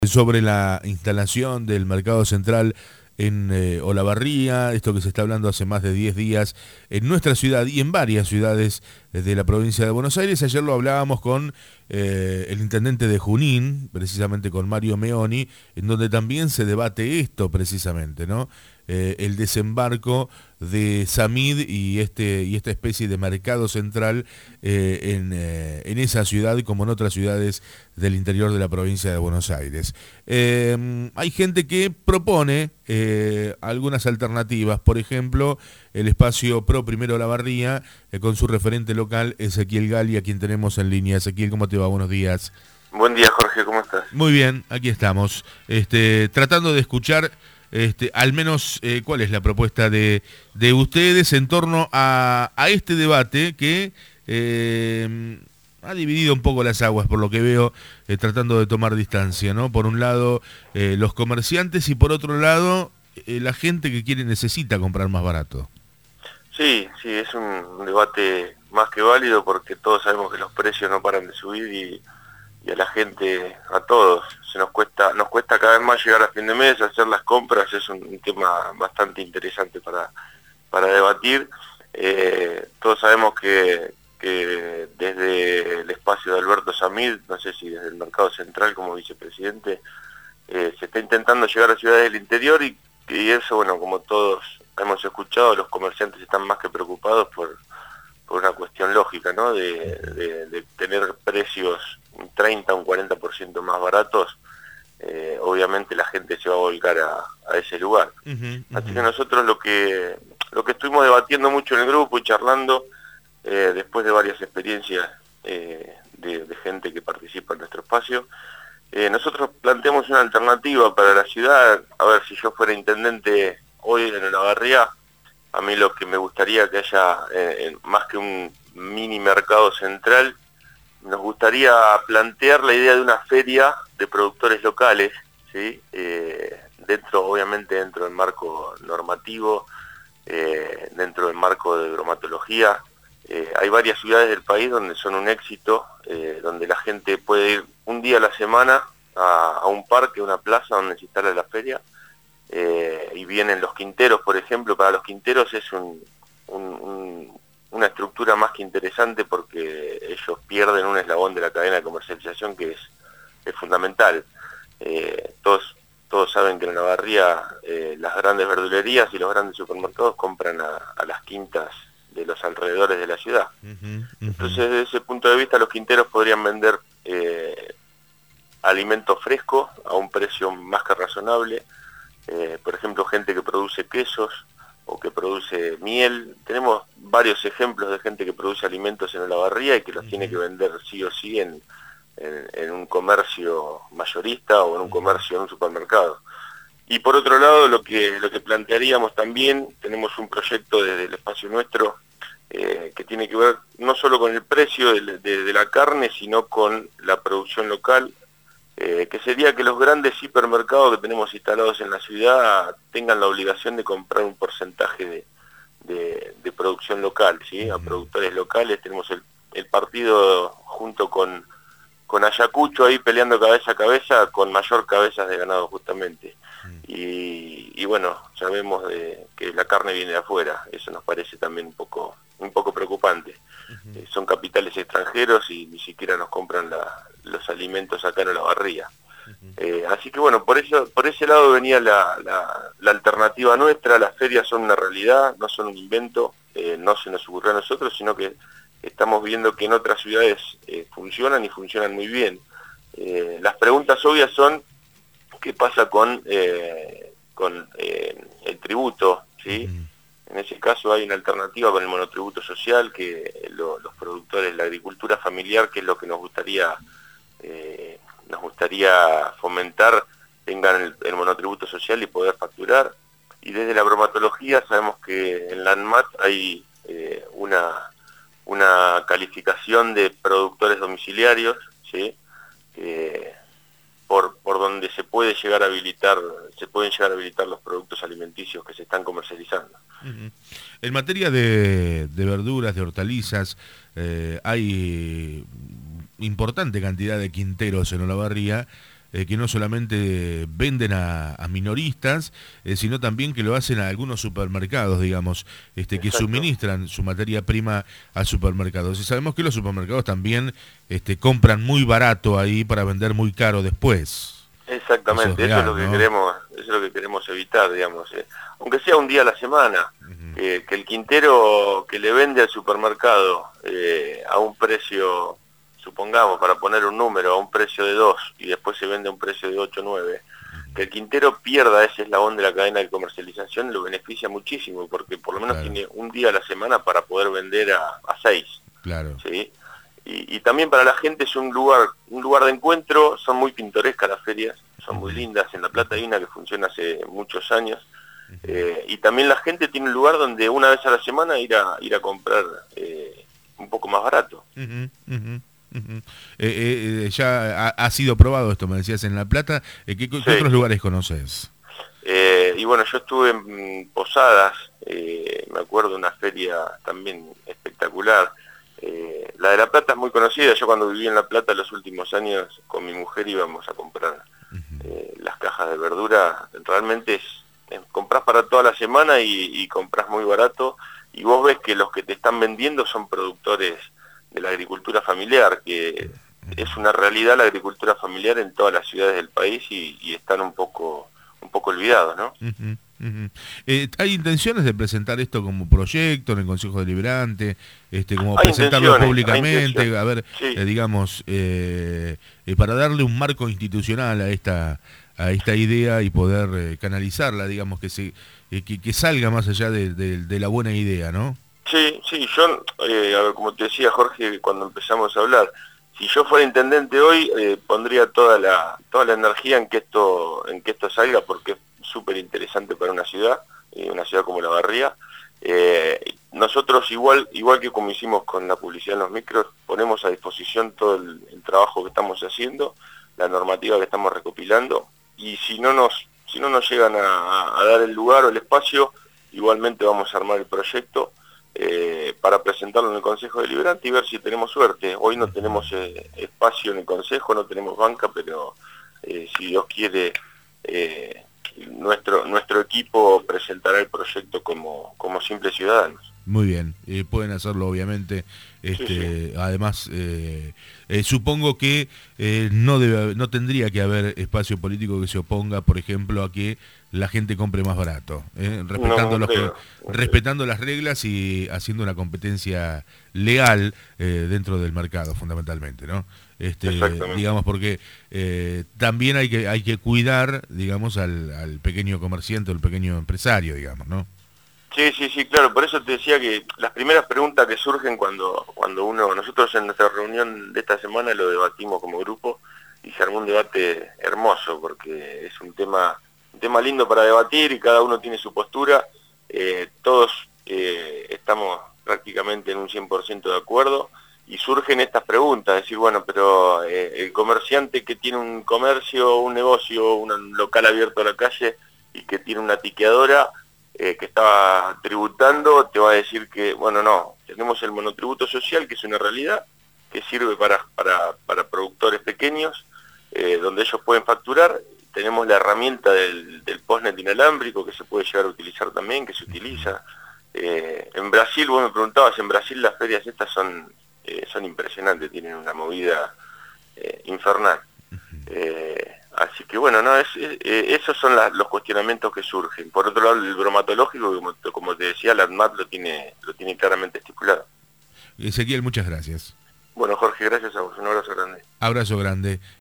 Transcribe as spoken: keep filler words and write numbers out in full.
Sobre la instalación del mercado central en eh, Olavarría, esto que se está hablando hace más de diez días en nuestra ciudad y en varias ciudades de la provincia de Buenos Aires. Ayer lo hablábamos con eh, el intendente de Junín, precisamente con Mario Meoni, en donde también se debate esto precisamente, ¿no? Eh, el desembarco de Samid y este y esta especie de mercado central eh, en, eh, en esa ciudad como en otras ciudades del interior de la provincia de Buenos Aires. Eh, hay gente que propone eh, algunas alternativas, por ejemplo, el espacio Pro Primero Olavarría, eh, con su referente local, Ezequiel Gali, a quien tenemos en línea. Ezequiel, ¿cómo te va? Buenos días. Buen día, Jorge, ¿cómo estás? Muy bien, aquí estamos, este, tratando de escuchar este, al menos eh, cuál es la propuesta de, de ustedes en torno a, a este debate que eh, ha dividido un poco las aguas, por lo que veo, eh, tratando de tomar distancia, ¿no? Por un lado, eh, los comerciantes y por otro lado, eh, la gente que quiere necesita comprar más barato. Sí, sí, es un debate más que válido porque todos sabemos que los precios no paran de subir y, y a la gente, a todos, se nos cuesta nos cuesta cada vez más llegar a fin de mes, hacer las compras. Es un, un tema bastante interesante para, para debatir. Eh, todos sabemos que, que desde el espacio de Alberto Samid, no sé si desde el Mercado Central como vicepresidente, eh, se está intentando llegar a ciudades del interior y, y eso, bueno, como todos hemos escuchado, los comerciantes están más que preocupados por, por una cuestión lógica, ¿no? De, de, de tener precios un treinta, un cuarenta por ciento más baratos. Eh, obviamente la gente se va a volcar a, a ese lugar. Uh-huh, uh-huh. Así que nosotros lo que lo que estuvimos debatiendo mucho en el grupo y charlando, eh, después de varias experiencias eh, de, de gente que participa en nuestro espacio, eh, nosotros planteamos una alternativa para la ciudad. A ver, si yo fuera intendente hoy en Olavarría, a mí lo que me gustaría que haya, eh, más que un mini mercado central, nos gustaría plantear la idea de una feria de productores locales, ¿sí? Eh, dentro, obviamente dentro del marco normativo, eh, dentro del marco de bromatología. Eh, hay varias ciudades del país donde son un éxito, eh, donde la gente puede ir un día a la semana a, a un parque, a una plaza donde se instala la feria. Eh, y vienen los quinteros, por ejemplo. Para los quinteros es un, un, un, una estructura más que interesante porque ellos pierden un eslabón de la cadena de comercialización que es, es fundamental. Eh, todos, todos saben que en Olavarría eh, las grandes verdulerías y los grandes supermercados compran a, a las quintas de los alrededores de la ciudad. Uh-huh, uh-huh. Entonces, desde ese punto de vista, los quinteros podrían vender eh, alimento fresco a un precio más que razonable. Eh, por ejemplo, gente que produce quesos o que produce miel. Tenemos varios ejemplos de gente que produce alimentos en Olavarría y que los uh-huh. tiene que vender sí o sí en, en, en un comercio mayorista o en un comercio, en un supermercado. Y por otro lado, lo que, lo que plantearíamos también, tenemos un proyecto desde el espacio nuestro eh, que tiene que ver no solo con el precio de, de, de la carne, sino con la producción local. Eh, que sería que los grandes hipermercados que tenemos instalados en la ciudad tengan la obligación de comprar un porcentaje de, de, de producción local, ¿sí? A productores locales. Tenemos el, el partido junto con, con Ayacucho ahí peleando cabeza a cabeza con mayor cabezas de ganado justamente. Y, y bueno, sabemos de que la carne viene de afuera. Eso nos parece también un poco, un poco preocupante. Uh-huh. Eh, son capitales extranjeros y ni siquiera nos compran la, los alimentos acá en Olavarría. Uh-huh. Eh, así que bueno, por eso, por ese lado venía la, la, la alternativa nuestra. Las ferias son una realidad, no son un invento, eh, no se nos ocurrió a nosotros, sino que estamos viendo que en otras ciudades eh, funcionan y funcionan muy bien. Eh, las preguntas obvias son: ¿qué pasa con, eh, con eh, el tributo? ¿Sí? Uh-huh. En ese caso hay una alternativa con el monotributo social, que lo, los productores, la agricultura familiar, que es lo que nos gustaría eh, nos gustaría fomentar, tengan el, el monotributo social y poder facturar. Y desde la bromatología sabemos que en la ANMAT hay eh, una, una calificación de productores domiciliarios, ¿sí? Eh, Por, por donde se puede llegar a habilitar, se pueden llegar a habilitar los productos alimenticios que se están comercializando. Uh-huh. En materia de, de verduras, de hortalizas, eh, hay importante cantidad de quinteros en Olavarría, eh, que no solamente venden a, a minoristas, eh, sino también que lo hacen a algunos supermercados, digamos, este, que Exacto. suministran su materia prima a supermercados. Y sabemos que los supermercados también este, compran muy barato ahí para vender muy caro después. Exactamente, eso es, eso es real, lo que ¿no? queremos, eso es lo que queremos evitar, digamos, eh. aunque sea un día a la semana, Uh-huh. que, que el quintero que le vende al supermercado eh, a un precio, supongamos, para poner un número, a un precio de dos y después se vende a un precio de ocho o nueve, que el quintero pierda ese eslabón de la cadena de comercialización lo beneficia muchísimo, porque por lo menos Claro. tiene un día a la semana para poder vender a, a seis. Claro. ¿Sí? Y, y también para la gente es un lugar un lugar de encuentro, son muy pintorescas las ferias, son muy lindas. En La Plata hay una que funciona hace muchos años, eh, y también la gente tiene un lugar donde una vez a la semana ir a ir a comprar eh, un poco más barato. Uh-huh, uh-huh, uh-huh. Eh, eh, ya ha, ha sido probado esto, me decías, en La Plata. Eh, ¿qué, qué Sí. otros lugares conoces? Eh, y bueno, yo estuve en Posadas, eh, me acuerdo una feria también espectacular. Eh, la de La Plata es muy conocida. Yo cuando viví en La Plata los últimos años con mi mujer íbamos a comprar eh, las cajas de verdura. Realmente es, es, comprás para toda la semana y, y comprás muy barato, y vos ves que los que te están vendiendo son productores de la agricultura familiar, que es una realidad la agricultura familiar en todas las ciudades del país, y, y están un poco un poco olvidados, ¿no? Uh-huh, uh-huh. Eh, ¿Hay intenciones de presentar esto como proyecto en el Consejo Deliberante, este, como Hay presentarlo públicamente, hay a ver, sí. eh, digamos, eh, eh, para darle un marco institucional a esta a esta idea y poder eh, canalizarla, digamos, que se eh, que, que salga más allá de, de, de la buena idea, ¿no? Sí, sí, yo, eh, a ver, como te decía Jorge, cuando empezamos a hablar, si yo fuera intendente hoy, eh, pondría toda la toda la energía en que esto en que esto salga, porque es súper interesante para una ciudad, eh, una ciudad como La Barría. Eh, nosotros, igual igual que como hicimos con la publicidad en los micros, ponemos a disposición todo el, el trabajo que estamos haciendo, la normativa que estamos recopilando, y si no nos si no nos llegan a, a dar el lugar o el espacio, igualmente vamos a armar el proyecto Eh, para presentarlo en el Consejo Deliberante y ver si tenemos suerte. Hoy no tenemos eh, espacio en el Consejo, no tenemos banca, pero eh, si Dios quiere, eh, nuestro nuestro equipo presentará el proyecto como, como simples ciudadanos. Muy bien, eh, pueden hacerlo obviamente. Este, sí, sí. Además, eh, eh, supongo que eh, no debe, no tendría que haber espacio político que se oponga, por ejemplo, a que la gente compre más barato, ¿eh? respetando, no, no creo, los, no respetando las reglas y haciendo una competencia leal eh, dentro del mercado, fundamentalmente, ¿no? Este, digamos, porque eh, también hay que hay que cuidar, digamos, al, al pequeño comerciante, al pequeño empresario, digamos, ¿no? Sí, sí, sí, claro, por eso te decía que las primeras preguntas que surgen cuando cuando uno, nosotros en nuestra reunión de esta semana lo debatimos como grupo y se armó un debate hermoso, porque es un tema un tema lindo para debatir y cada uno tiene su postura, eh, todos eh, estamos prácticamente en un cien por ciento de acuerdo, y surgen estas preguntas, decir, bueno, pero eh, el comerciante que tiene un comercio, un negocio, un local abierto a la calle y que tiene una tiqueadora, Eh, que está tributando, te va a decir que, bueno, no, tenemos el monotributo social, que es una realidad, que sirve para, para, para productores pequeños, eh, donde ellos pueden facturar. Tenemos la herramienta del, del postnet inalámbrico, que se puede llegar a utilizar también, que se utiliza. Eh, en Brasil, vos me preguntabas, en Brasil las ferias estas son, eh, son impresionantes, tienen una movida eh, infernal. Eh, Así que bueno, no es, es, eh, esos son la, los cuestionamientos que surgen. Por otro lado, el bromatológico, como, como te decía, la ANMAT lo tiene, lo tiene claramente estipulado. Ezequiel, muchas gracias. Bueno, Jorge, gracias a vos. Un abrazo grande. Abrazo grande.